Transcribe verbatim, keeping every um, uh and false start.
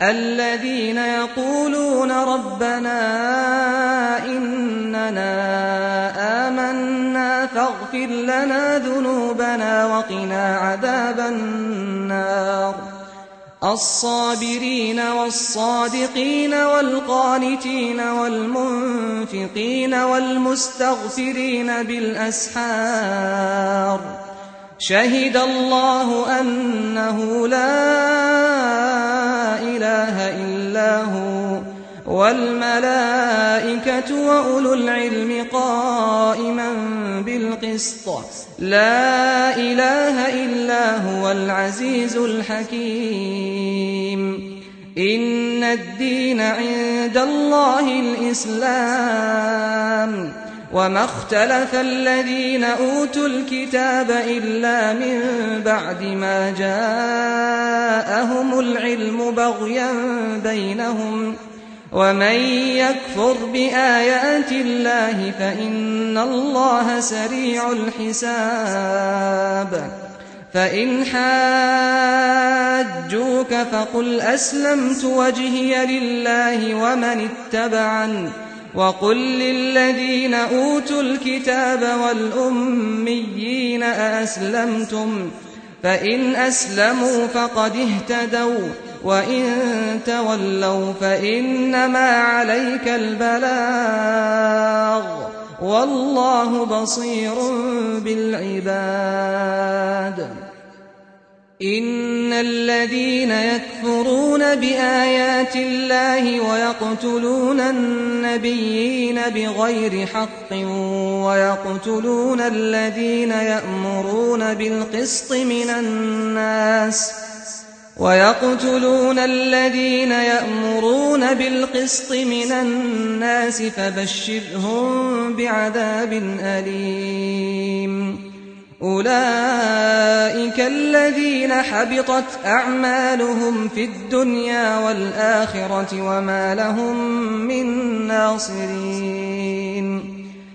الذين يقولون ربنا إننا آمنا فاغفر لنا ذنوبنا وقنا عذاب النار الصابرين والصادقين والقانتين والمنفقين والمستغفرين بالأسحار شهد الله أنه لا إله إلا هو والملائكة وأولو العلم قائما بالقسط لا إله إلا هو العزيز الحكيم إن الدين عند الله الإسلام وما اختلف الذين أوتوا الكتاب إلا من بعد ما جاءهم العلم بغيا بينهم ومن يكفر بآيات الله فإن الله سريع الحساب فإن حاجوك فقل أسلمت وجهي لله ومن اتبعني وقل للذين أوتوا الكتاب والأميين أأسلمتم فإن أسلموا فقد اهتدوا وإن تولوا فإنما عليك البلاغ والله بصير بالعباد إن الذين يكفرون بآيات الله ويقتلون النبيين بغير حق ويقتلون الذين يأمرون بالقسط من الناس ويقتلون الذين يأمرون بالقسط من الناس فبشرهم بعذاب أليم أولئك الذين حبطت أعمالهم في الدنيا والآخرة وما لهم من ناصرين